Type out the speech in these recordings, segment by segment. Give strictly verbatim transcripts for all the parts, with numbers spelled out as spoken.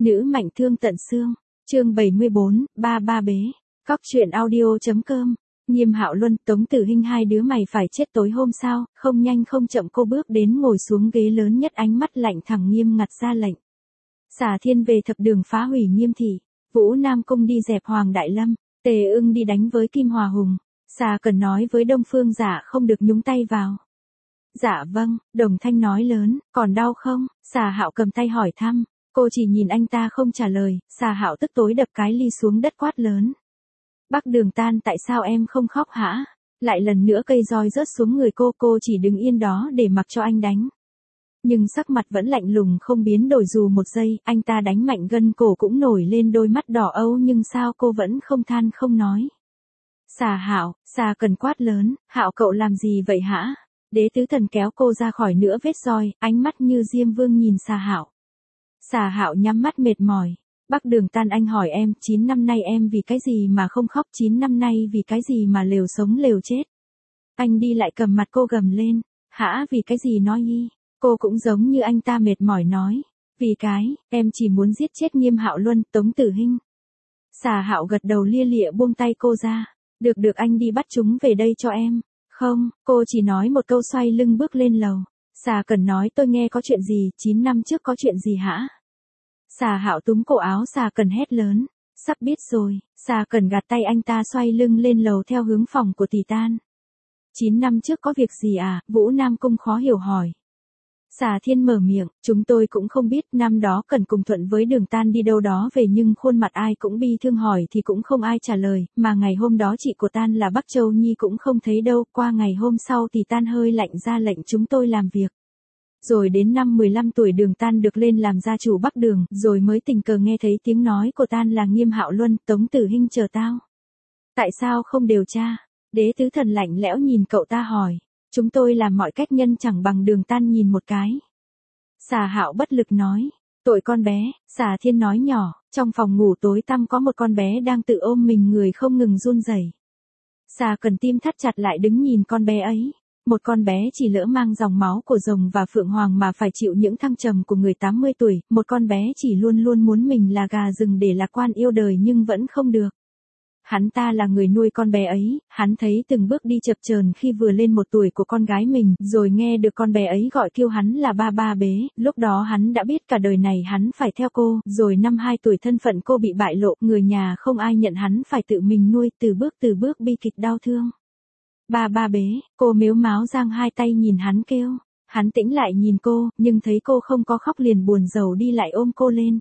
Nữ mạnh thương tận xương. Chương bảy mươi bốn, ba ba bế. Cóc truyện audio.com. Nghiêm Hạo Luân, Tống Tử Hinh hai đứa mày phải chết tối hôm sao? Không nhanh không chậm cô bước đến ngồi xuống ghế lớn nhất, ánh mắt lạnh thẳng nghiêm ngặt ra lệnh. Xà Thiên về thập đường phá hủy Nghiêm thị, Vũ Nam Cung đi dẹp Hoàng Đại Lâm, Tề Ưng đi đánh với Kim Hòa Hùng. Xà Cần nói với Đông Phương Dạ không được nhúng tay vào. Dạ vâng, Đồng Thanh nói lớn, còn đau không? Xà Hạo cầm tay hỏi thăm. Cô chỉ nhìn anh ta không trả lời. Xà Hạo tức tối đập cái ly xuống đất quát lớn. Bắc Đường Tan, tại sao em không khóc hả? Lại lần nữa cây roi rớt xuống người cô, cô chỉ đứng yên đó để mặc cho anh đánh. Nhưng sắc mặt vẫn lạnh lùng không biến đổi dù một giây, anh ta đánh mạnh gân cổ cũng nổi lên đôi mắt đỏ âu, nhưng sao cô vẫn không than không nói. Xà Hạo, Xà Cần quát lớn, Hạo cậu làm gì vậy hả? Đế Tứ Thần kéo cô ra khỏi nửa vết roi, ánh mắt như Diêm Vương nhìn Xà Hạo. Xà Hạo nhắm mắt mệt mỏi. Bắc Đường Tan, anh hỏi em, chín năm nay em vì cái gì mà không khóc, chín năm nay vì cái gì mà lều sống lều chết. Anh đi lại cầm mặt cô gầm lên, hả, vì cái gì nói y. Cô cũng giống như anh ta mệt mỏi nói, vì cái, em chỉ muốn giết chết Nghiêm Hạo Luân, Tống Tử Hinh. Xà Hạo gật đầu lia lịa buông tay cô ra, được được, anh đi bắt chúng về đây cho em. Không, cô chỉ nói một câu xoay lưng bước lên lầu. Xà Cần nói, tôi nghe có chuyện gì, chín năm trước có chuyện gì hả? Xà Hạo túm cổ áo Xà Cần hét lớn, sắp biết rồi. Xà Cần gạt tay anh ta xoay lưng lên lầu theo hướng phòng của Tỷ Tan. chín năm trước có việc gì à? Vũ Nam Cung khó hiểu hỏi. Xà Thiên mở miệng, chúng tôi cũng không biết, năm đó Cần cùng Thuận với Đường Tan đi đâu đó về nhưng khuôn mặt ai cũng bi thương, hỏi thì cũng không ai trả lời, mà ngày hôm đó chị của Tan là Bắc Châu Nhi cũng không thấy đâu, qua ngày hôm sau thì Tan hơi lạnh ra lệnh chúng tôi làm việc. Rồi đến năm mười lăm tuổi Đường Tan được lên làm gia chủ Bắc Đường, rồi mới tình cờ nghe thấy tiếng nói của Tan là Nghiêm Hạo Luân, Tống Tử Hinh chờ tao. Tại sao không điều tra? Đế Tứ Thần lạnh lẽo nhìn cậu ta hỏi. Chúng tôi làm mọi cách nhân chẳng bằng Đường Tan nhìn một cái. Xà Hạo bất lực nói. Tội con bé, Xà Thiên nói nhỏ, trong phòng ngủ tối tăm có một con bé đang tự ôm mình người không ngừng run rẩy. Xà Cần tim thắt chặt lại đứng nhìn con bé ấy. Một con bé chỉ lỡ mang dòng máu của rồng và phượng hoàng mà phải chịu những thăng trầm của người tám mươi tuổi, một con bé chỉ luôn luôn muốn mình là gà rừng để lạc quan yêu đời nhưng vẫn không được. Hắn ta là người nuôi con bé ấy, hắn thấy từng bước đi chập chờn khi vừa lên một tuổi của con gái mình, rồi nghe được con bé ấy gọi kêu hắn là ba ba bế, lúc đó hắn đã biết cả đời này hắn phải theo cô, rồi năm hai tuổi thân phận cô bị bại lộ, người nhà không ai nhận hắn phải tự mình nuôi, từ bước từ bước bi kịch đau thương. Ba ba bế, cô mếu máo giang hai tay nhìn hắn kêu, hắn tĩnh lại nhìn cô, nhưng thấy cô không có khóc liền buồn rầu đi lại ôm cô lên.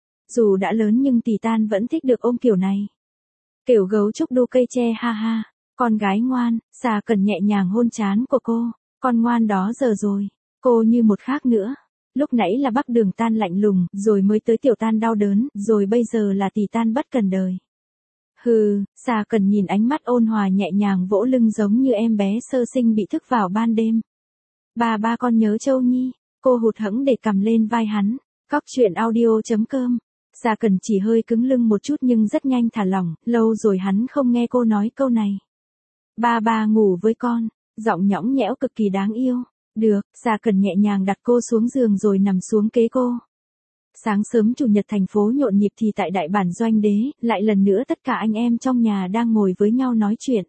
Dù đã lớn nhưng Tỷ Tan vẫn thích được ôm kiểu này. Kiểu gấu trúc đu cây tre ha ha, con gái ngoan. Xà Cần nhẹ nhàng hôn trán của cô, con ngoan đó giờ rồi, cô như một khác nữa. Lúc nãy là Bắc Đường Tan lạnh lùng, rồi mới tới Tiểu Tan đau đớn, rồi bây giờ là Tỷ Tan bất cần đời. Hừ, Xà Cần nhìn ánh mắt ôn hòa nhẹ nhàng vỗ lưng giống như em bé sơ sinh bị thức vào ban đêm. Bà ba con nhớ Châu Nhi, cô hụt hẫng để cầm lên vai hắn. Cóc truyện audio.com. Xà Cần chỉ hơi cứng lưng một chút nhưng rất nhanh thả lỏng, lâu rồi hắn không nghe cô nói câu này. Ba ba ngủ với con, giọng nhõng nhẽo cực kỳ đáng yêu. Được, Xà Cần nhẹ nhàng đặt cô xuống giường rồi nằm xuống kế cô. Sáng sớm chủ nhật thành phố nhộn nhịp thì tại đại bản Doanh Đế, lại lần nữa tất cả anh em trong nhà đang ngồi với nhau nói chuyện.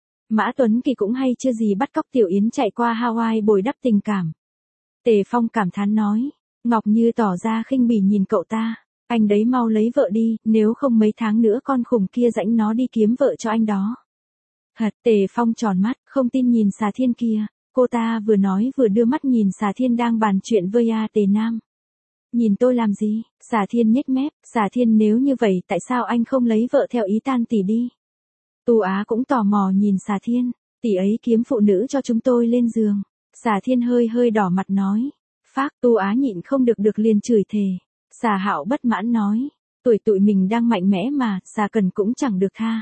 Mã Tuấn Kỳ cũng hay chưa gì bắt cóc Tiểu Yến chạy qua Hawaii bồi đắp tình cảm. Tề Phong cảm thán nói, Ngọc Như tỏ ra khinh bỉ nhìn cậu ta. Anh đấy mau lấy vợ đi, nếu không mấy tháng nữa con khủng kia rãnh nó đi kiếm vợ cho anh đó. Hật, Tề Phong tròn mắt, không tin nhìn Xà Thiên kia. Cô ta vừa nói vừa đưa mắt nhìn Xà Thiên đang bàn chuyện với A Tề Nam. Nhìn tôi làm gì? Xà Thiên nhếch mép, Xà Thiên nếu như vậy tại sao anh không lấy vợ theo ý Tan tỷ đi? Tu Á cũng tò mò nhìn Xà Thiên, tỷ ấy kiếm phụ nữ cho chúng tôi lên giường. Xà Thiên hơi hơi đỏ mặt nói. Phác, Tu Á nhịn không được được liền chửi thề. Xà Hạo bất mãn nói, tuổi tụi mình đang mạnh mẽ mà, Xà Cần cũng chẳng được tha.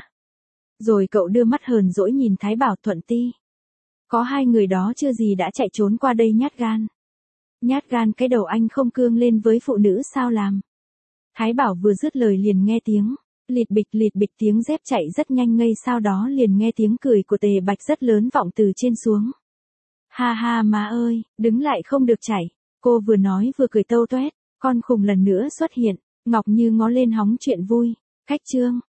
Rồi cậu đưa mắt hờn dỗi nhìn Thái Bảo Thuận Ti. Có hai người đó chưa gì đã chạy trốn qua đây nhát gan. Nhát gan cái đầu anh không cương lên với phụ nữ sao làm. Thái Bảo vừa dứt lời liền nghe tiếng, lịt bịch lịt bịch tiếng dép chạy rất nhanh, ngay sau đó liền nghe tiếng cười của Tề Bạch rất lớn vọng từ trên xuống. Ha ha má ơi, đứng lại không được chảy. Cô vừa nói vừa cười tâu toét. Con khùng lần nữa xuất hiện, Ngọc Như ngó lên hóng chuyện vui. Khách trương,